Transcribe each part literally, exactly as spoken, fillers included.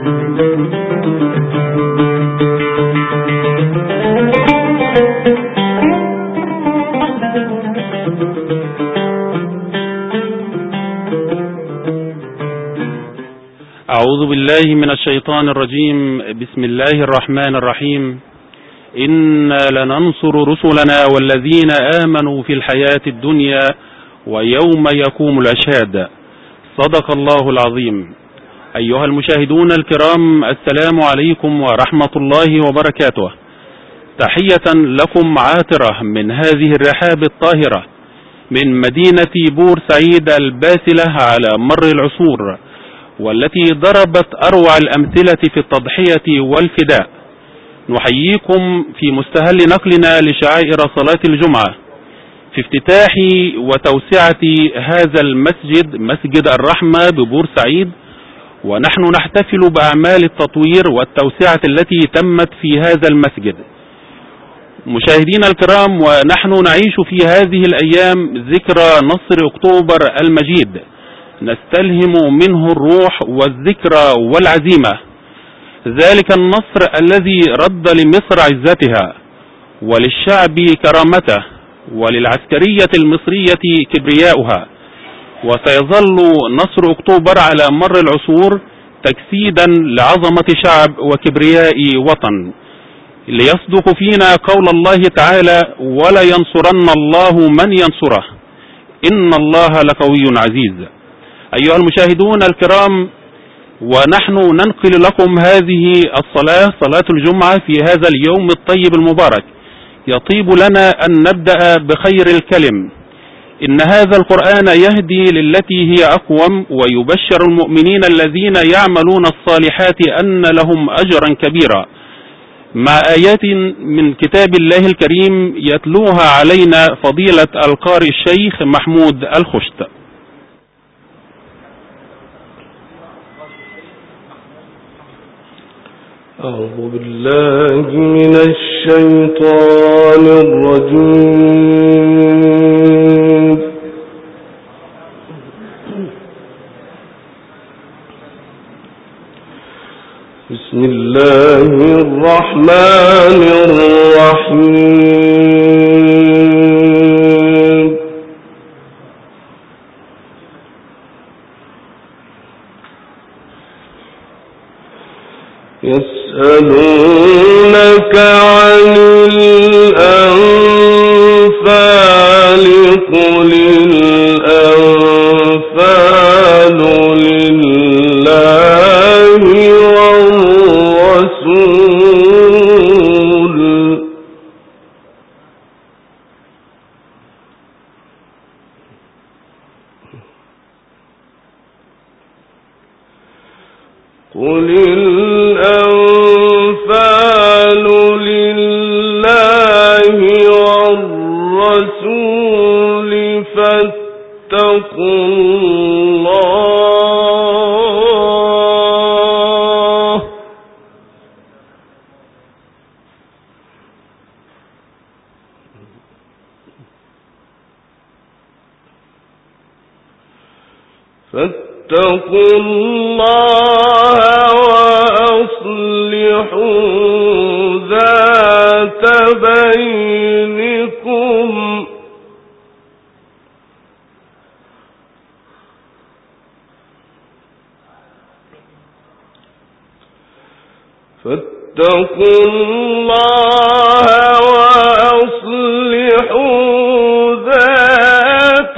أعوذ بالله من الشيطان الرجيم. بسم الله الرحمن الرحيم. إنا لننصر رسلنا والذين آمنوا في الحياة الدنيا ويوم يقوم الأشهاد. صدق الله العظيم. أيها المشاهدون الكرام، السلام عليكم ورحمة الله وبركاته. تحية لكم عاطرة من هذه الرحاب الطاهرة من مدينة بورسعيد الباسلة على مر العصور، والتي ضربت أروع الأمثلة في التضحية والفداء. نحييكم في مستهل نقلنا لشعائر صلاة الجمعة في افتتاح وتوسعة هذا المسجد، مسجد الرحمة ببورسعيد، ونحن نحتفل بأعمال التطوير والتوسعة التي تمت في هذا المسجد. مشاهدينا الكرام، ونحن نعيش في هذه الأيام ذكرى نصر أكتوبر المجيد، نستلهم منه الروح والذكرى والعزيمة. ذلك النصر الذي رد لمصر عزتها وللشعب كرامته وللعسكرية المصرية كبرياؤها. وسيظل نصر أكتوبر على مر العصور تجسيدا لعظمة شعب وكبرياء وطن، ليصدق فينا قول الله تعالى: ولا ينصرن الله من ينصره إن الله لقوي عزيز. أيها المشاهدون الكرام، ونحن ننقل لكم هذه الصلاة، صلاة الجمعة، في هذا اليوم الطيب المبارك. يطيب لنا أن نبدأ بخير الكلم. إن هذا القرآن يهدي للتي هي أقوم، ويبشر المؤمنين الذين يعملون الصالحات أن لهم أجرا كبيرا، مع آيات من كتاب الله الكريم يتلوها علينا فضيلة القارئ الشيخ محمود الخشت. أعوذ بالله من الشيطان الرجيم. بسم الله الرحمن الرحيم. يسألونك عن الأنفال قل الأنفال لله والرسول قل الأنفال لله والرسول فاتقوا الله فاتقوا الله وأصلحوا ذات بينكم فاتقوا الله وأصلحوا ذات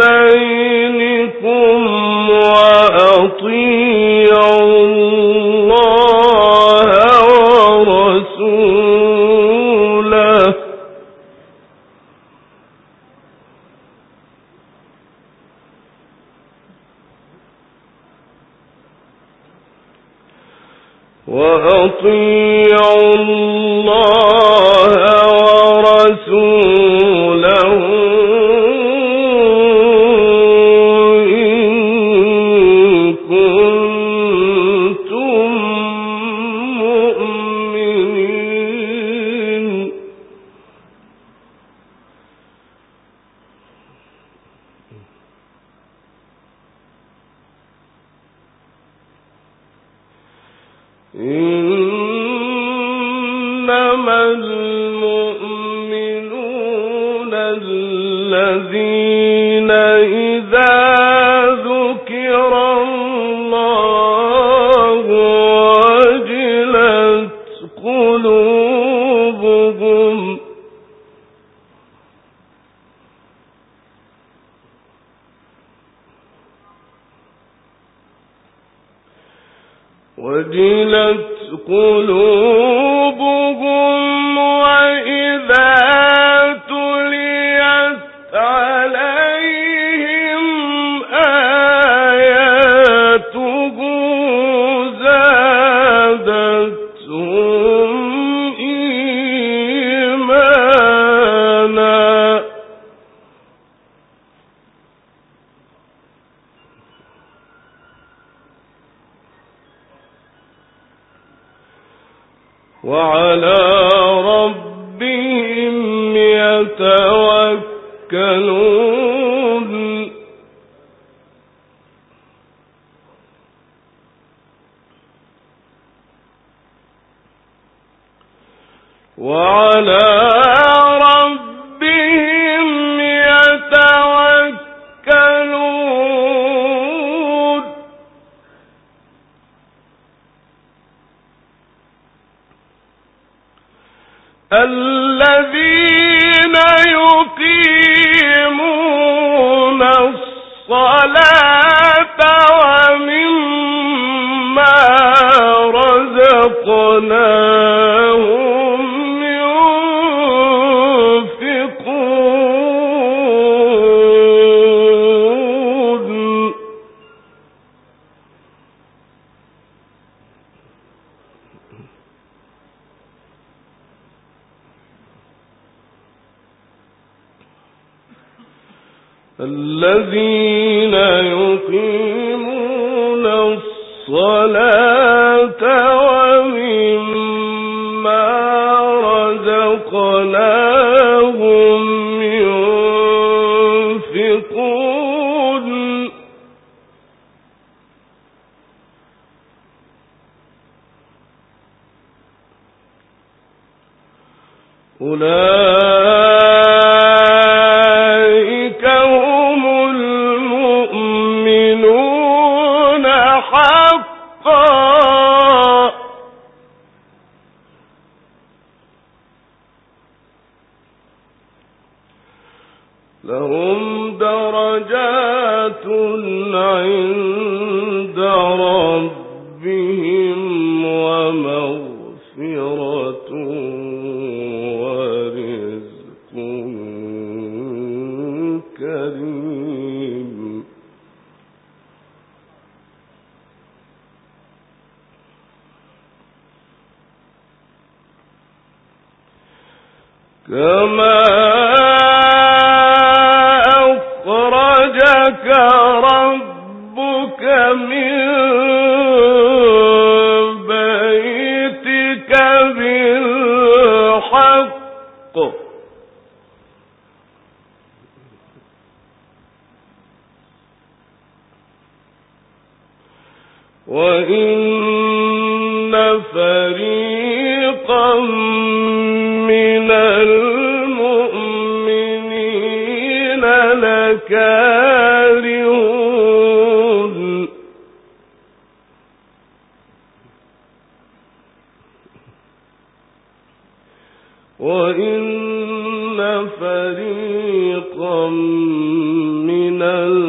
بينكم وأطيعوا الله ورسوله وأطيعوا الله ورسوله إن كنتم مؤمنين. إنما المؤمنون الذين إذا ذكر الله وجلت قلوبهم وجلت قلوبهم وإذا تليت عليهم آياته زادتهم إيمانا وعلى ربهم يتوكلون وعلى ربهم يتوكلون الذين يقيمون الصلاة ومما رزقناهم ينفقون الذين يقيمون الصلاة ومما رزقناهم ينفقون أولئك هم المؤمنون حقا لهم درجات عند ربهم ومغفرة ورزق كريم كما أخرجك ربك من بيتك بالحق وإن فريقا من المؤمنين لكارهون وإن فريقا من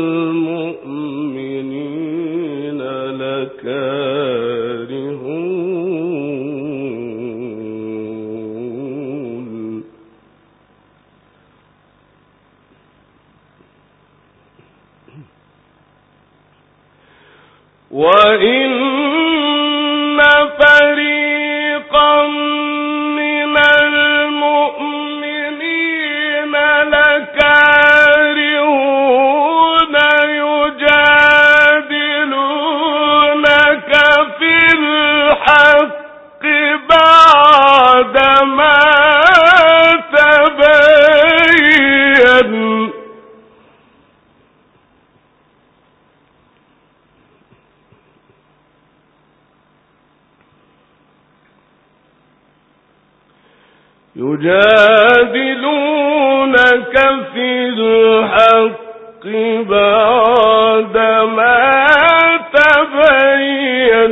المؤمنين لكارهون وإن فريقا من المؤمنين لكارهون يجادلونك في الحق بعدما تبين يجادلونك في الحق بعدما تبين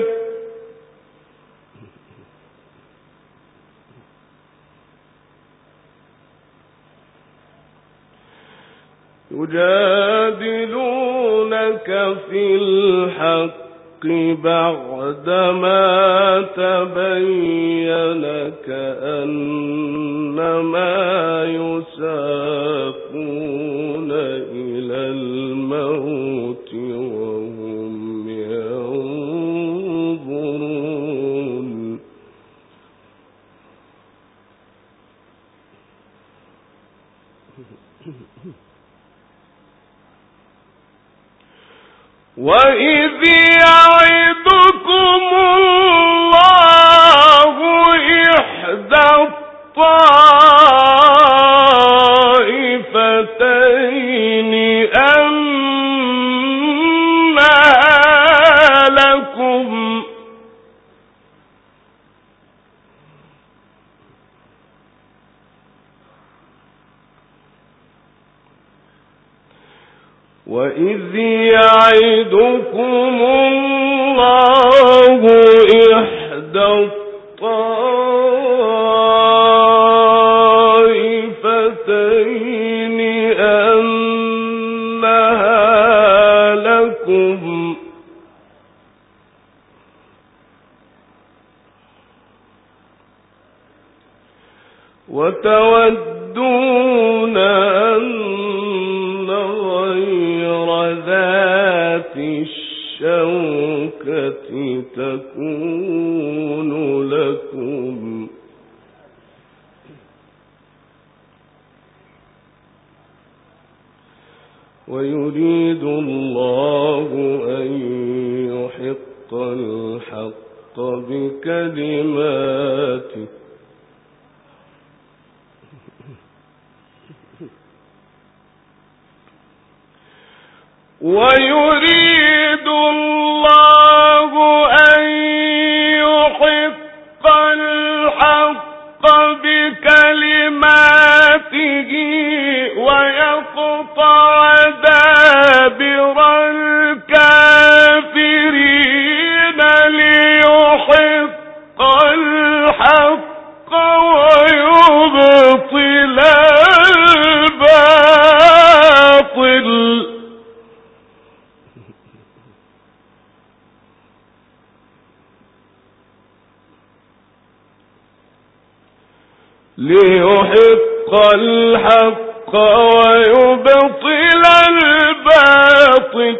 يجادلونك في الحق بعدما تبين كأنما يساقون إلى الموت وهم ينظرون وَإِذْ يَعِدُكُمُ اللَّهُ إِحْدَى الطَّائِفَتَيْنِ أَنَّهَا لَكُمْ وَإِذْ يَعِدُكُمُ اللَّهُ إِحْدَى الطَّائِفَتَيْنِ أَنَّهَا لَكُمْ وَتَوَدُّونَ أَنَّ غَيْرَ ذَاتِ الشَّوْكَةِ تَكُونُ لَكُمْ وَيُرِيدُ اللَّهُ أَن يُحِقَّ الْحَقَّ بِكَلِمَاتِهِ وَيُرِيدُ اللَّهُ أَن يُحِقَّ الْحَقَّ بِكَلِمَاتِهِ وَيَقْطَعَ دَابِرَ الْكَافِرِينَ لِيُحِقَّ الْحَقَّ وَيُبْطِلَ الْبَاطِلَ ليحق الحق ويبطل الباطل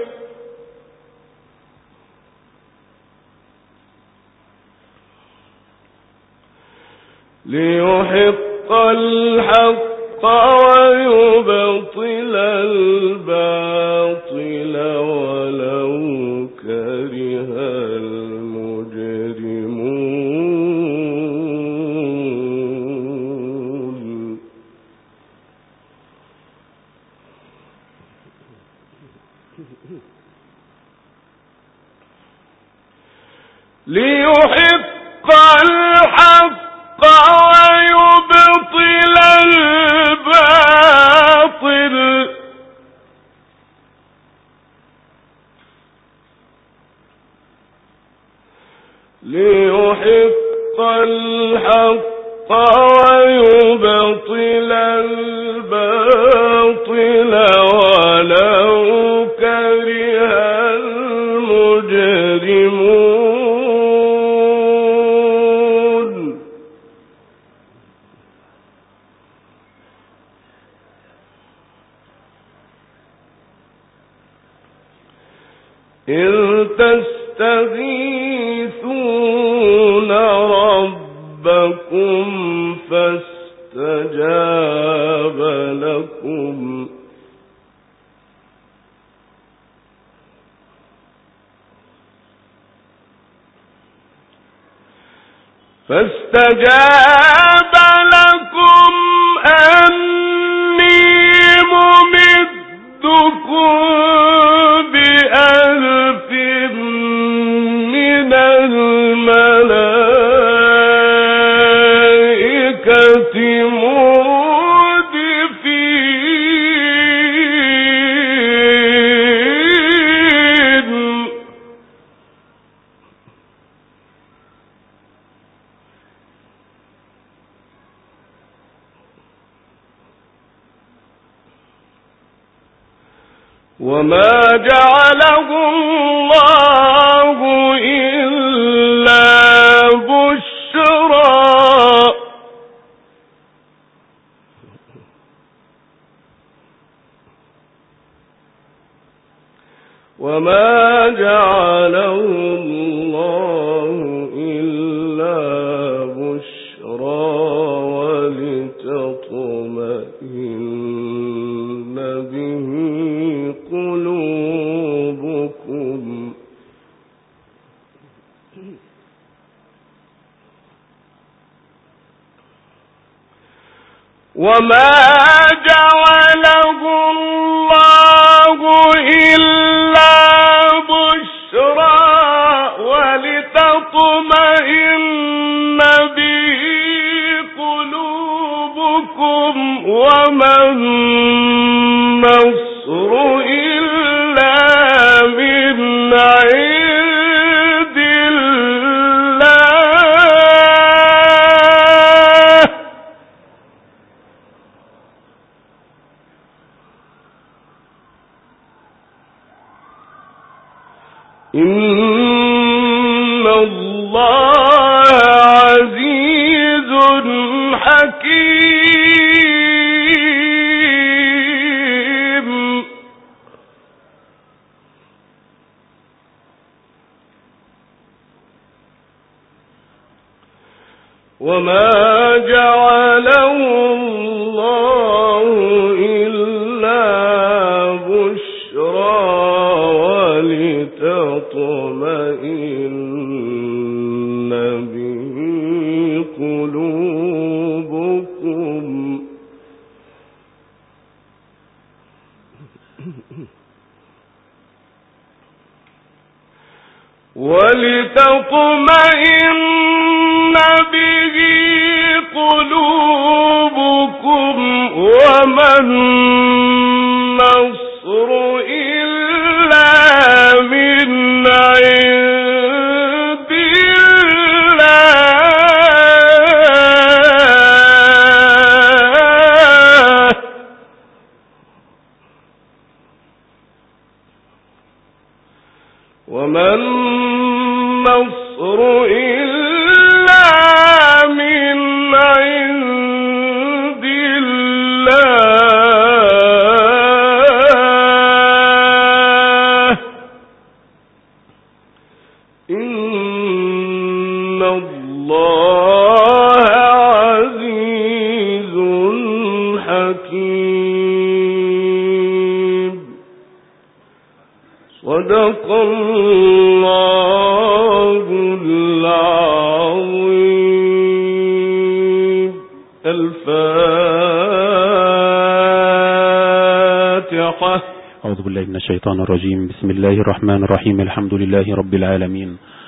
ليحق الحق ويبطل الباطل ولو كره المجرمون ليحق الحق ويبطل الباطل ليحق الحق ويبطل الباطل ولو كره المجرمون إذ تستغيثون ربكم فاستجاب لكم فاستجاب لكم أني ممدكم بألف من الملائكة وما جعله الله إلا بشرى وما جعله الله إلا بشرى ولتطمئن به قلوبكم وما جعله الله إلا بشرى ولتطمئن به قلوبكم وما النصر إلا من عند الله إن الله عزيز حكيم وما جعله الله إلا بشرى ولتطمئن به قلوبكم ولتطمئن به قلوبكم وما النصر إلا من عند الله وما النصر إلا من عند الله إن الله عزيز حكيم صدق الله العظيم. الفاتحة. أعوذ بالله من الشيطان الرجيم. بسم الله الرحمن الرحيم. الحمد لله رب العالمين.